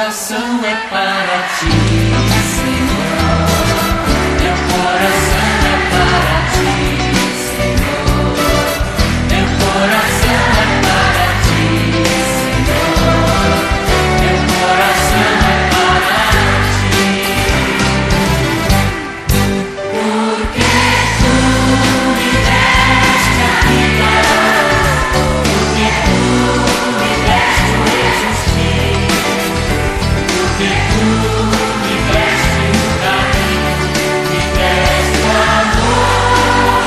coração é para ti, Senhor. Meu coração é para ti, Senhor. Meu coração é para ti, Senhor. Meu coração é para ti. Porque tu me deste a vida, porque tu me deste o existir, porque tu me deste o caminho, me deste o amor.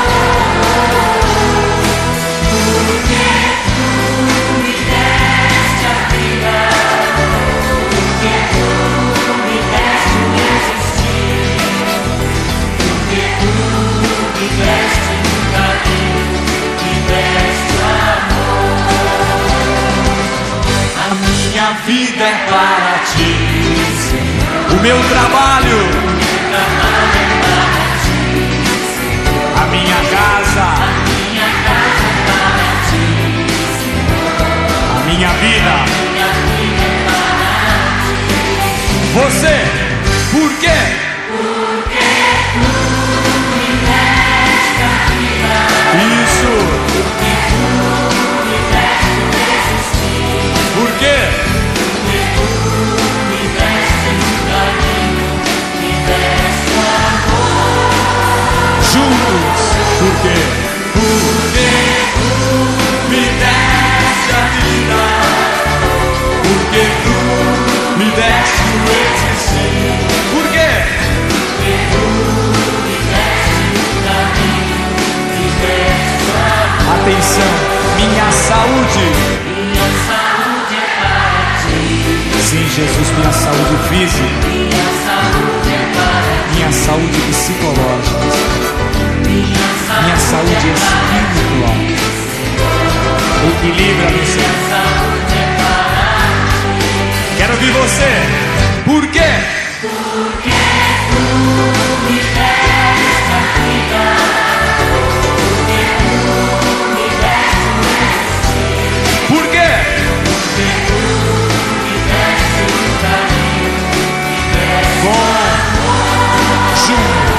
Porque tu me deste a vida, porque tu me deste o existir, porque tu me deste o caminho, me deste o amor. A minha vida é para ti, Senhor. O meu trabalho, É para ti, Senhor. a minha casa, Minha casa é para ti, Senhor. a minha vida. Minha vida é para ti. Você, por quê? Porque tu me deste a vida, Isso. porque tu me deste o existir, Por quê? porque tu me deste o caminho, me deste o amor. Juntos. Por quê? Porque tu Me deste a vida. Porque tu me deste o existir. Por quê? me deste o caminho, me deste o amor. Atenção, minha saúde. Minha saúde é para ti, Sim, Jesus, minha saúde física, minha saúde é para ti, minha saúde psicológica, minha minha saúde espiritual. Equilibra-me, Senhor. saúde é para ti. Quero ouvir você. Por quê? Porque tu me deste a vida, porque tu me deste o existir, Por quê? porque tu me deste o caminho, me deste Bom, junto.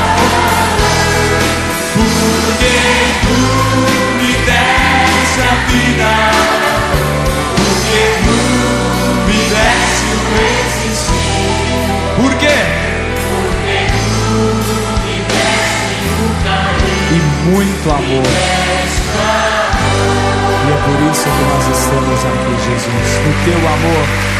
porque tu Me deste a vida. porque tu Me deste o existir, Por quê? porque tu me deste o caminho, E muito amor. deste o amor. E é por isso que nós estamos aqui, Jesus. O teu amor